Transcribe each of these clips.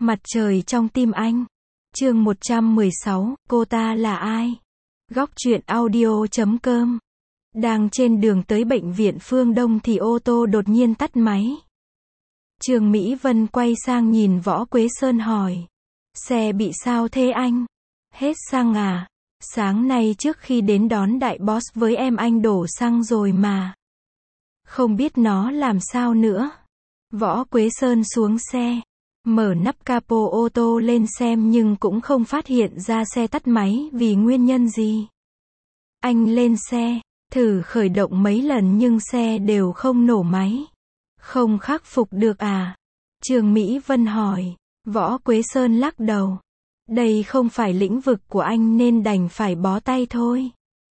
Mặt trời trong tim anh. Chương 116, cô ta là ai? Góc truyện audio.com. Đang trên đường tới bệnh viện Phương Đông thì ô tô đột nhiên tắt máy. Trương Mỹ Vân quay sang nhìn Võ Quế Sơn hỏi. Xe bị sao thế anh? Hết xăng à? Sáng nay trước khi đến đón đại boss với em anh đổ xăng rồi mà. Không biết nó làm sao nữa. Võ Quế Sơn xuống xe. Mở nắp capo ô tô lên xem nhưng cũng không phát hiện ra xe tắt máy vì nguyên nhân gì. Anh lên xe, thử khởi động mấy lần nhưng xe đều không nổ máy. Không khắc phục được à? Trương Mỹ Vân hỏi. Võ Quế Sơn lắc đầu. Đây không phải lĩnh vực của anh nên đành phải bó tay thôi.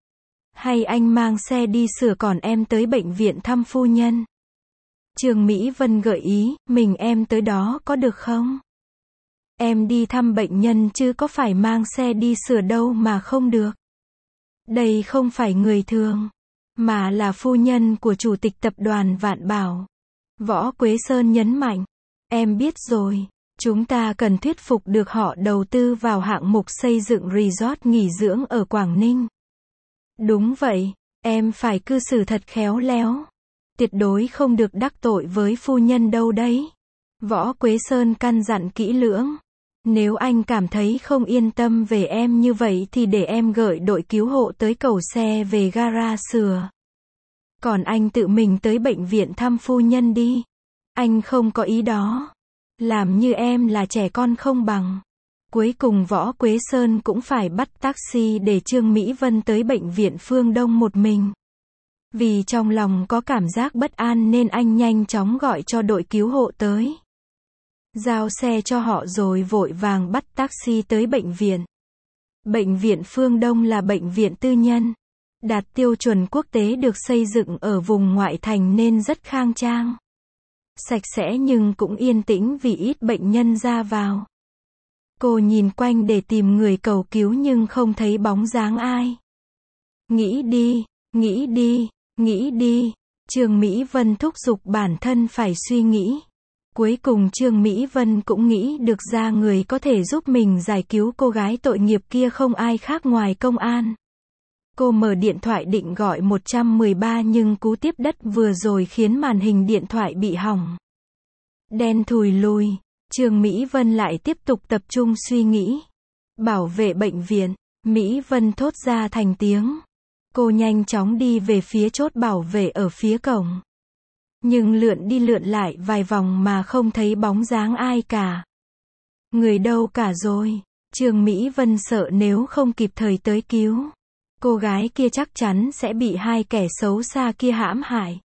Hay anh mang xe đi sửa còn em tới bệnh viện thăm phu nhân. Trương Mỹ Vân gợi ý, mình em tới đó có được không? Em đi thăm bệnh nhân chứ có phải mang xe đi sửa đâu mà không được. Đây không phải người thường, mà là phu nhân của chủ tịch tập đoàn Vạn Bảo. Võ Quế Sơn nhấn mạnh. Em biết rồi, chúng ta cần thuyết phục được họ đầu tư vào hạng mục xây dựng resort nghỉ dưỡng ở Quảng Ninh. Đúng vậy, em phải cư xử thật khéo léo. Tuyệt đối không được đắc tội với phu nhân đâu đấy. Võ Quế Sơn căn dặn kỹ lưỡng. Nếu anh cảm thấy không yên tâm về em như vậy thì để em gửi đội cứu hộ tới cầu xe về gara sửa. Còn anh tự mình tới bệnh viện thăm phu nhân đi. Anh không có ý đó. Làm như em là trẻ con không bằng. Cuối cùng Võ Quế Sơn cũng phải bắt taxi để Trương Mỹ Vân tới bệnh viện Phương Đông một mình. Vì trong lòng có cảm giác bất an nên anh nhanh chóng gọi cho đội cứu hộ tới. Giao xe cho họ rồi vội vàng bắt taxi tới bệnh viện. Bệnh viện Phương Đông là bệnh viện tư nhân. Đạt tiêu chuẩn quốc tế được xây dựng ở vùng ngoại thành nên rất khang trang. Sạch sẽ nhưng cũng yên tĩnh vì ít bệnh nhân ra vào. Cô nhìn quanh để tìm người cầu cứu nhưng không thấy bóng dáng ai. Nghĩ đi, nghĩ đi. Nghĩ đi, Trương Mỹ Vân thúc giục bản thân phải suy nghĩ. Cuối cùng Trương Mỹ Vân cũng nghĩ được ra người có thể giúp mình giải cứu cô gái tội nghiệp kia không ai khác ngoài công an. Cô mở điện thoại định gọi 113 nhưng cú tiếp đất vừa rồi khiến màn hình điện thoại bị hỏng. Đen thùi lùi, Trương Mỹ Vân lại tiếp tục tập trung suy nghĩ. Bảo vệ bệnh viện, Mỹ Vân thốt ra thành tiếng. Cô nhanh chóng đi về phía chốt bảo vệ ở phía cổng. Nhưng lượn đi lượn lại vài vòng mà không thấy bóng dáng ai cả. Người đâu cả rồi? Trương Mỹ Vân sợ nếu không kịp thời tới cứu. Cô gái kia chắc chắn sẽ bị hai kẻ xấu xa kia hãm hại.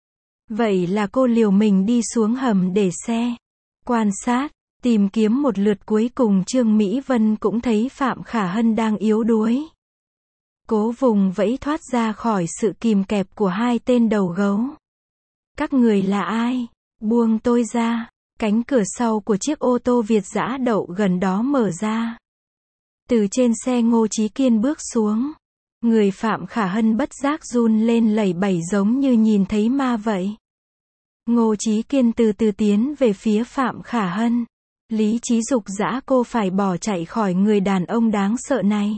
Vậy là cô liều mình đi xuống hầm để xe. Quan sát, tìm kiếm một lượt cuối cùng Trương Mỹ Vân cũng thấy Phạm Khả Hân đang yếu đuối. Cố vùng vẫy thoát ra khỏi sự kìm kẹp của hai tên đầu gấu. Các người là ai? Buông tôi ra. Cánh cửa sau của chiếc ô tô Việt dã đậu gần đó mở ra. Từ trên xe Ngô Chí Kiên bước xuống. Người Phạm Khả Hân bất giác run lên lẩy bẩy giống như nhìn thấy ma vậy. Ngô Chí Kiên từ từ tiến về phía Phạm Khả Hân. Lý trí giục dã cô phải bỏ chạy khỏi người đàn ông đáng sợ này.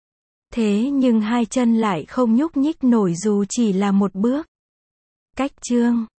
Thế nhưng hai chân lại không nhúc nhích nổi dù chỉ là một bước. Cách chương